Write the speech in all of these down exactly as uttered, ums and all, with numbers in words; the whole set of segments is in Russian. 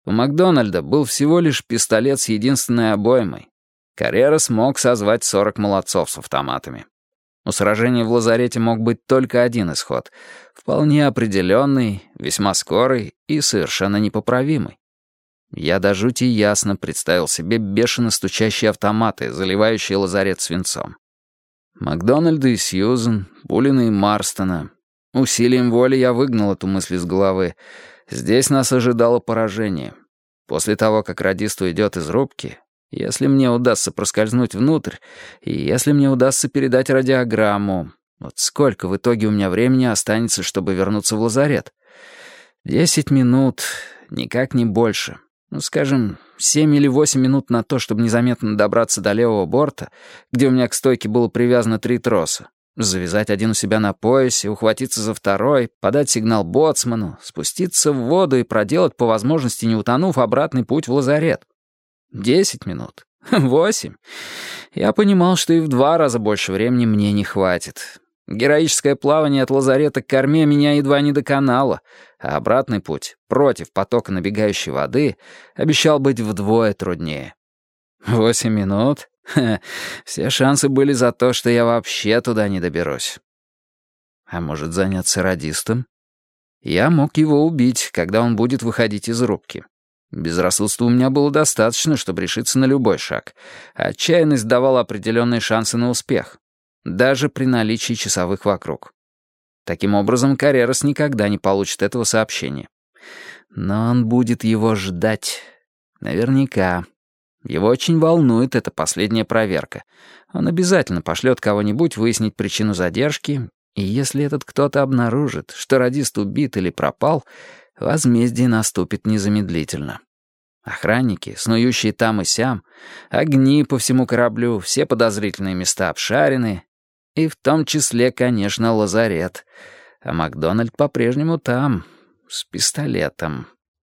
У Макдональда был всего лишь пистолет с единственной обоймой. Каррера смог созвать сорок молодцов с автоматами. У сражения в лазарете мог быть только один исход, вполне определенный, весьма скорый и совершенно непоправимый. Я до жути ясно представил себе бешено стучащие автоматы, заливающие лазарет свинцом. Макдональда и Сьюзен, Булина и Марстона. Усилием воли я выгнал эту мысль из головы. Здесь нас ожидало поражение. После того, как радист уйдет из рубки, если мне удастся проскользнуть внутрь, и если мне удастся передать радиограмму, вот сколько в итоге у меня времени останется, чтобы вернуться в лазарет? Десять минут, никак не больше. Ну, скажем, семь или восемь минут на то, чтобы незаметно добраться до левого борта, где у меня к стойке было привязано три троса, завязать один у себя на поясе, ухватиться за второй, подать сигнал боцману, спуститься в воду и проделать, по возможности не утонув, обратный путь в лазарет. Десять минут. Восемь. Я понимал, что и в два раза больше времени мне не хватит. Героическое плавание от лазарета к корме меня едва не доконало, а обратный путь, против потока набегающей воды, обещал быть вдвое труднее. Восемь минут? Ха, все шансы были за то, что я вообще туда не доберусь. А может, заняться радистом? Я мог его убить, когда он будет выходить из рубки. Безрассудства у меня было достаточно, чтобы решиться на любой шаг. Отчаянность давала определенные шансы на успех, даже при наличии часовых вокруг. Таким образом, Каррерас никогда не получит этого сообщения. Но он будет его ждать. Наверняка. Его очень волнует эта последняя проверка. Он обязательно пошлет кого-нибудь выяснить причину задержки, и если этот кто-то обнаружит, что радист убит или пропал, возмездие наступит незамедлительно. Охранники, снующие там и сям, огни по всему кораблю, все подозрительные места обшарены, и в том числе, конечно, лазарет. А Макдональд по-прежнему там, с пистолетом.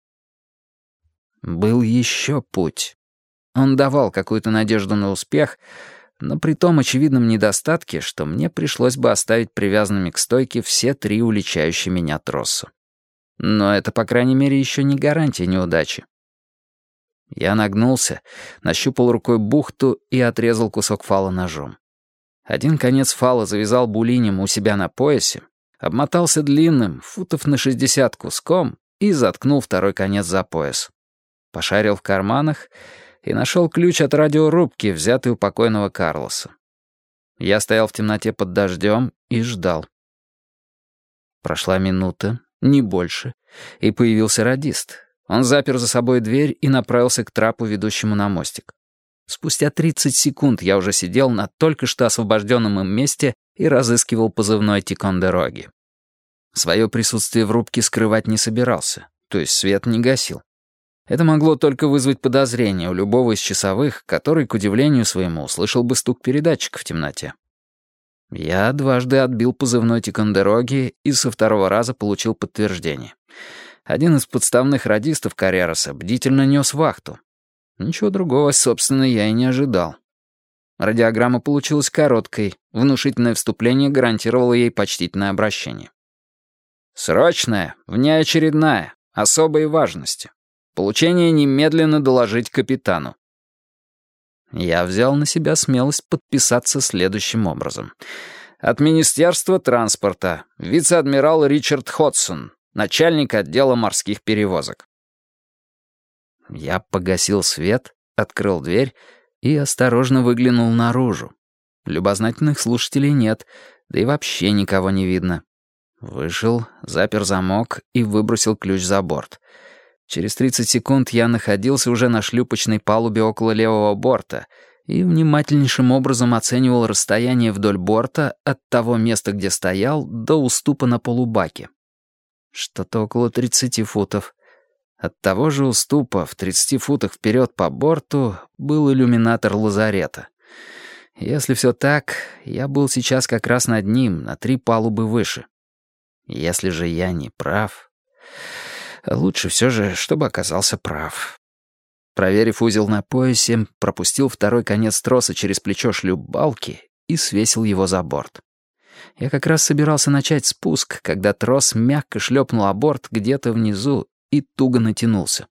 Был еще путь. Он давал какую-то надежду на успех, но при том очевидном недостатке, что мне пришлось бы оставить привязанными к стойке все три уличающие меня троса. Но это, по крайней мере, еще не гарантия неудачи. Я нагнулся, нащупал рукой бухту и отрезал кусок фала ножом. Один конец фала завязал булинем у себя на поясе, обмотался длинным, футов на шестьдесят куском и заткнул второй конец за пояс. Пошарил в карманах и нашел ключ от радиорубки, взятый у покойного Карлоса. Я стоял в темноте под дождем и ждал. Прошла минута, не больше, и появился радист. Он запер за собой дверь и направился к трапу, ведущему на мостик. Спустя тридцать секунд я уже сидел на только что освобожденном им месте и разыскивал позывной Тикондероги. Свое присутствие в рубке скрывать не собирался, то есть свет не гасил. Это могло только вызвать подозрение у любого из часовых, который, к удивлению своему, услышал бы стук передатчика в темноте. Я дважды отбил позывной Тикондероги и со второго раза получил подтверждение. Один из подставных радистов Каррероса бдительно нес вахту. Ничего другого, собственно, я и не ожидал. Радиограмма получилась короткой, внушительное вступление гарантировало ей почтительное обращение. «Срочная, внеочередная, особой важности. Получение немедленно доложить капитану». Я взял на себя смелость подписаться следующим образом. От Министерства транспорта, вице-адмирал Ричард Ходсон, начальник отдела морских перевозок. Я погасил свет, открыл дверь и осторожно выглянул наружу. Любознательных слушателей нет, да и вообще никого не видно. Вышел, запер замок и выбросил ключ за борт. Через тридцать секунд я находился уже на шлюпочной палубе около левого борта и внимательнейшим образом оценивал расстояние вдоль борта от того места, где стоял, до уступа на полубаке. Что-то около тридцати футов. От того же уступа в тридцати футах вперед по борту был иллюминатор лазарета. Если все так, я был сейчас как раз над ним, на три палубы выше. Если же я не прав... Лучше все же, чтобы оказался прав. Проверив узел на поясе, пропустил второй конец троса через плечо шлюпбалки и свесил его за борт. Я как раз собирался начать спуск, когда трос мягко шлепнул о борт где-то внизу и туго натянулся.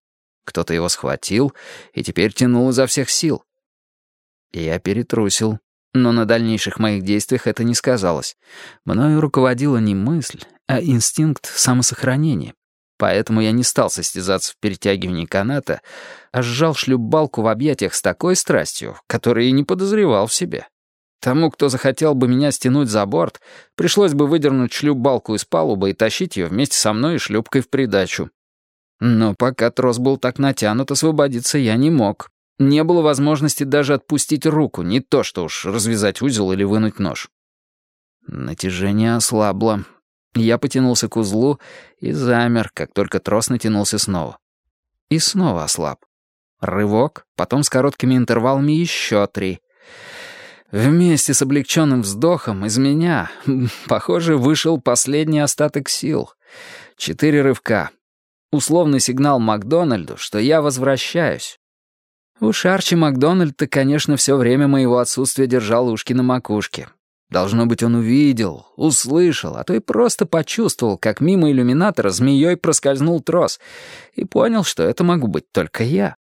Кто-то его схватил и теперь тянул изо всех сил. Я перетрусил, но на дальнейших моих действиях это не сказалось. Мною руководила не мысль, а инстинкт самосохранения. Поэтому я не стал состязаться в перетягивании каната, а сжал шлюпбалку в объятиях с такой страстью, которой и не подозревал в себе. Тому, кто захотел бы меня стянуть за борт, пришлось бы выдернуть шлюпбалку из палубы и тащить ее вместе со мной и шлюпкой в придачу. Но пока трос был так натянут, освободиться я не мог. Не было возможности даже отпустить руку, не то что уж развязать узел или вынуть нож. Натяжение ослабло. Я потянулся к узлу и замер, как только трос натянулся снова. И снова ослаб. Рывок, потом с короткими интервалами еще три. Вместе с облегченным вздохом из меня, похоже, вышел последний остаток сил. Четыре рывка. Условный сигнал Макдональду, что я возвращаюсь. Уж Арчи Макдональд-то, конечно, все время моего отсутствия держал ушки на макушке. Должно быть, он увидел, услышал, а то и просто почувствовал, как мимо иллюминатора змеей проскользнул трос, и понял, что это могу быть только я.